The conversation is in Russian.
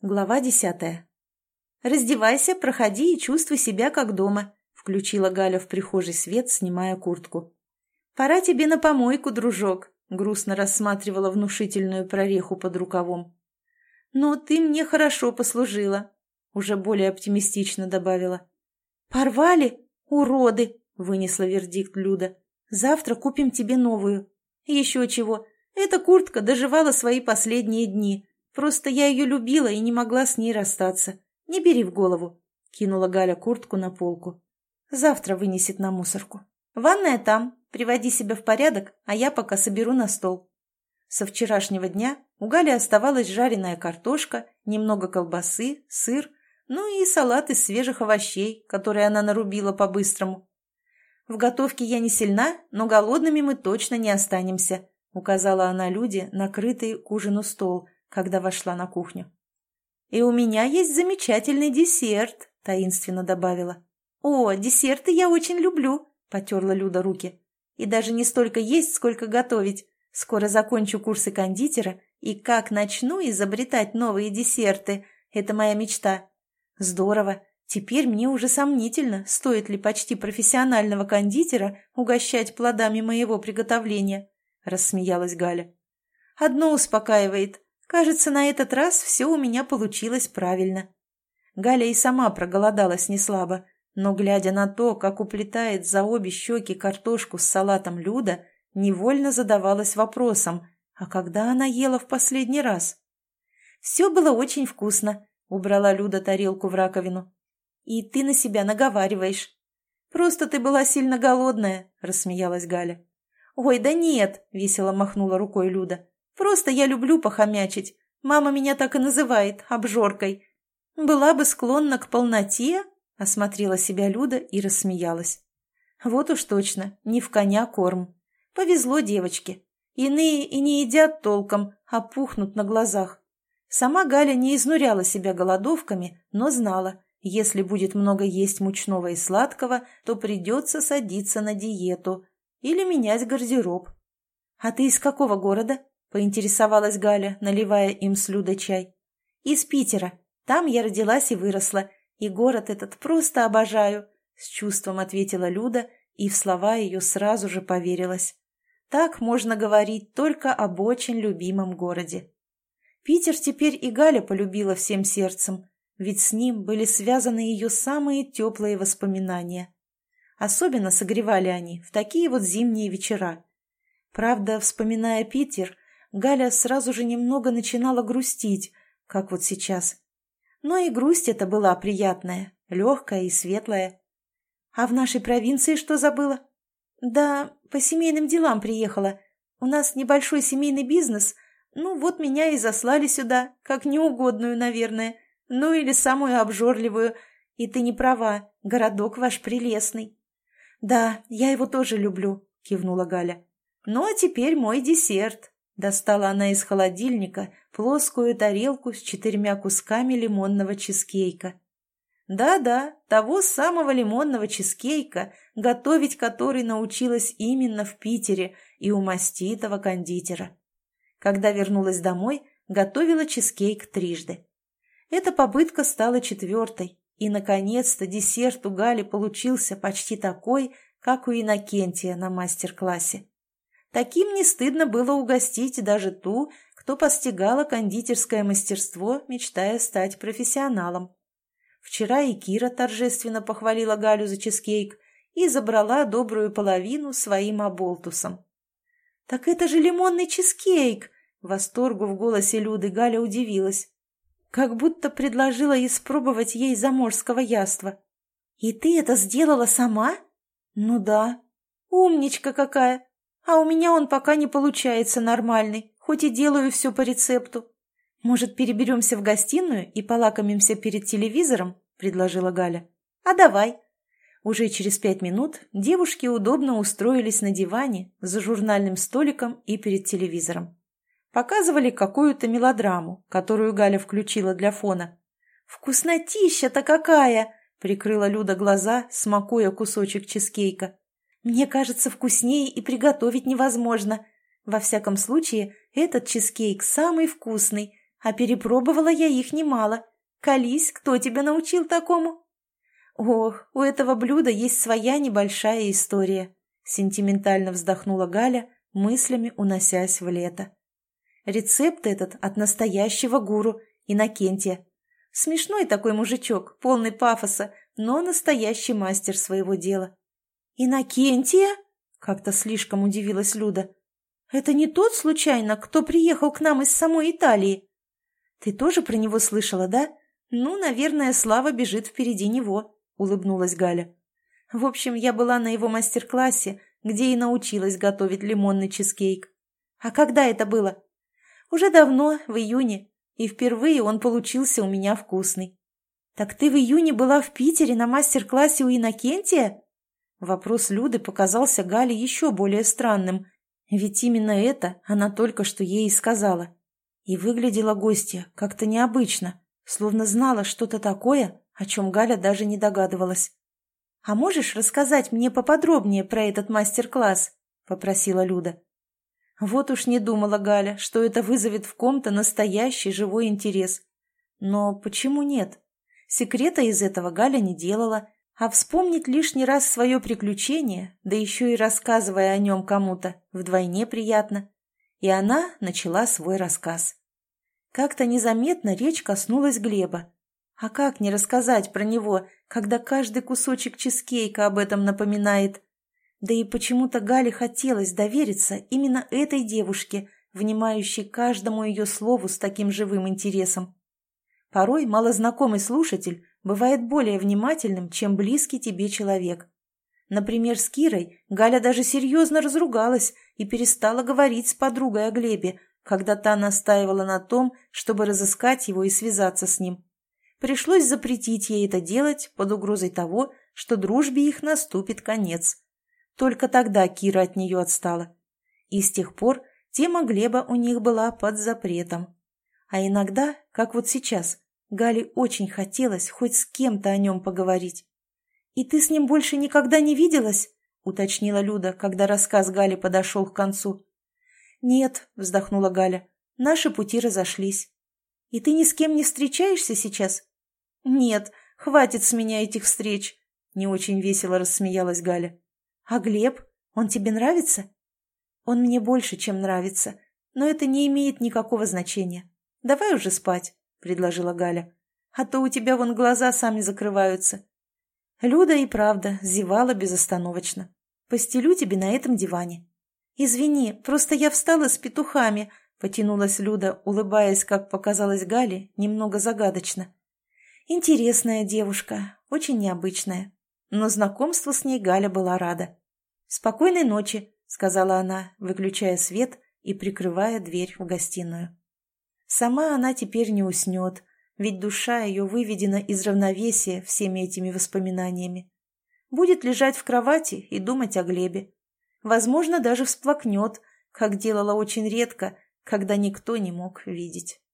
Глава 10. «Раздевайся, проходи и чувствуй себя как дома», — включила Галя в прихожий свет, снимая куртку. «Пора тебе на помойку, дружок», — грустно рассматривала внушительную прореху под рукавом. «Ну, ты мне хорошо послужила», — уже более оптимистично добавила. «Порвали? Уроды!» — вынесла вердикт Люда. «Завтра купим тебе новую. Еще чего, эта куртка доживала свои последние дни. Просто я ее любила и не могла с ней расстаться. Не бери в голову», — кинула Галя куртку на полку. «Завтра вынесет на мусорку. Ванная там, приводи себя в порядок, а я пока соберу на стол». Со вчерашнего дня у Гали оставалась жареная картошка, немного колбасы, сыр, ну и салат из свежих овощей, которые она нарубила по-быстрому. «В готовке я не сильна, но голодными мы точно не останемся», — указала она Люде накрытый к ужину стол, когда вошла на кухню. «И у меня есть замечательный десерт», — таинственно добавила. «О, десерты я очень люблю», — потерла Люда руки. «И даже не столько есть, сколько готовить. Скоро закончу курсы кондитера, и как начну изобретать новые десерты. Это моя мечта. Здорово. Теперь мне уже сомнительно, стоит ли почти профессионального кондитера угощать плодами моего приготовления», — рассмеялась Галя. «Одно успокаивает. Кажется, на этот раз все у меня получилось правильно». Галя и сама проголодалась неслабо, но, глядя на то, как уплетает за обе щеки картошку с салатом Люда, невольно задавалась вопросом, а когда она ела в последний раз? «Все было очень вкусно», — убрала Люда тарелку в раковину. «И ты на себя наговариваешь». «Просто ты была сильно голодная», — рассмеялась Галя. «Ой, да нет», — весело махнула рукой Люда. «Просто я люблю похомячить. Мама меня так и называет, обжоркой. Была бы склонна к полноте», — осмотрела себя Люда и рассмеялась. «Вот уж точно, не в коня корм. Повезло девочке. Иные и не едят толком, а пухнут на глазах». Сама Галя не изнуряла себя голодовками, но знала, если будет много есть мучного и сладкого, то придется садиться на диету или менять гардероб. «А ты из какого города?» — поинтересовалась Галя, наливая им с Людой чай. «Из Питера. Там я родилась и выросла, и город этот просто обожаю», — с чувством ответила Люда, и в слова ее сразу же поверилась. Так можно говорить только об очень любимом городе. Питер теперь и Галя полюбила всем сердцем, ведь с ним были связаны ее самые теплые воспоминания. Особенно согревали они в такие вот зимние вечера. Правда, вспоминая Питер, Галя сразу же немного начинала грустить, как вот сейчас. Но и грусть эта была приятная, легкая и светлая. «А в нашей провинции что забыла?» «Да, по семейным делам приехала. У нас небольшой семейный бизнес. Ну, вот меня и заслали сюда, как неугодную, наверное. Ну, или самую обжорливую. И ты не права, городок ваш прелестный». «Да, я его тоже люблю», — кивнула Галя. «Ну, а теперь мой десерт». Достала она из холодильника плоскую тарелку с 4 кусками лимонного чизкейка. Да-да, того самого лимонного чизкейка, готовить который научилась именно в Питере и у маститого кондитера. Когда вернулась домой, готовила чизкейк трижды. Эта попытка стала 4-й, и, наконец-то, десерт у Гали получился почти такой, как у Иннокентия на мастер-классе. Таким не стыдно было угостить даже ту, кто постигала кондитерское мастерство, мечтая стать профессионалом. Вчера и Кира торжественно похвалила Галю за чизкейк и забрала добрую половину своим оболтусом. «Так это же лимонный чизкейк!» Восторгу в голосе Люды Галя удивилась. Как будто предложила испробовать ей заморского яства. «И ты это сделала сама?» «Ну да». «Умничка какая! А у меня он пока не получается нормальный, хоть и делаю все по рецепту. Может, переберемся в гостиную и полакомимся перед телевизором?» — предложила Галя. «А давай». Уже через 5 минут девушки удобно устроились на диване за журнальным столиком и перед телевизором. Показывали какую-то мелодраму, которую Галя включила для фона. «Вкуснотища-то какая!» — прикрыла Люда глаза, смакуя кусочек чизкейка. «Мне кажется, вкуснее и приготовить невозможно. Во всяком случае, этот чизкейк самый вкусный. А перепробовала я их немало. Колись, кто тебя научил такому? Ох, у этого блюда есть своя небольшая история. Сентиментально вздохнула Галя, мыслями уносясь в лето. Рецепт этот от настоящего гуру, Иннокентия. Смешной такой мужичок, полный пафоса, но настоящий мастер своего дела. «Иннокентия?» — как-то слишком удивилась Люда. «Это не тот, случайно, кто приехал к нам из самой Италии?» «Ты тоже про него слышала, да? Ну, наверное, слава бежит впереди него», — улыбнулась Галя. «В общем, я была на его мастер-классе, где и научилась готовить лимонный чизкейк. А когда это было?» «Уже давно, в июне, и впервые он получился у меня вкусный». «Так ты в июне была в Питере на мастер-классе у Иннокентия?» Вопрос Люды показался Гале еще более странным, ведь именно это она только что ей и сказала. И выглядела гостья как-то необычно, словно знала что-то такое, о чем Галя даже не догадывалась. «А можешь рассказать мне поподробнее про этот мастер-класс?» — попросила Люда. Вот уж не думала Галя, что это вызовет в ком-то настоящий живой интерес. Но почему нет? Секрета из этого Галя не делала, а вспомнить лишний раз свое приключение, да еще и рассказывая о нем кому-то, вдвойне приятно. И она начала свой рассказ. Как-то незаметно речь коснулась Глеба. А как не рассказать про него, когда каждый кусочек чизкейка об этом напоминает? Да и почему-то Гале хотелось довериться именно этой девушке, внимающей каждому ее слову с таким живым интересом. Порой малознакомый слушатель бывает более внимательным, чем близкий тебе человек. Например, с Кирой Галя даже серьезно разругалась и перестала говорить с подругой о Глебе, когда та настаивала на том, чтобы разыскать его и связаться с ним. Пришлось запретить ей это делать под угрозой того, что дружбе их наступит конец. Только тогда Кира от нее отстала. И с тех пор тема Глеба у них была под запретом. А иногда, как вот сейчас, Гале очень хотелось хоть с кем-то о нем поговорить. «И ты с ним больше никогда не виделась?» — уточнила Люда, когда рассказ Гали подошел к концу. «Нет», — вздохнула Галя, — «наши пути разошлись». «И ты ни с кем не встречаешься сейчас?» «Нет, хватит с меня этих встреч», — не очень весело рассмеялась Галя. «А Глеб? Он тебе нравится?» «Он мне больше, чем нравится, но это не имеет никакого значения. Давай уже спать», — предложила Галя. «А то у тебя вон глаза сами закрываются». Люда и правда зевала безостановочно. «Постелю тебе на этом диване». «Извини, просто я встала с петухами», — потянулась Люда, улыбаясь, как показалось Гале, немного загадочно. «Интересная девушка, очень необычная». Но знакомству с ней Галя была рада. «Спокойной ночи», — сказала она, выключая свет и прикрывая дверь в гостиную. Сама она теперь не уснет, ведь душа ее выведена из равновесия всеми этими воспоминаниями. Будет лежать в кровати и думать о Глебе. Возможно, даже всплакнет, как делала очень редко, когда никто не мог видеть.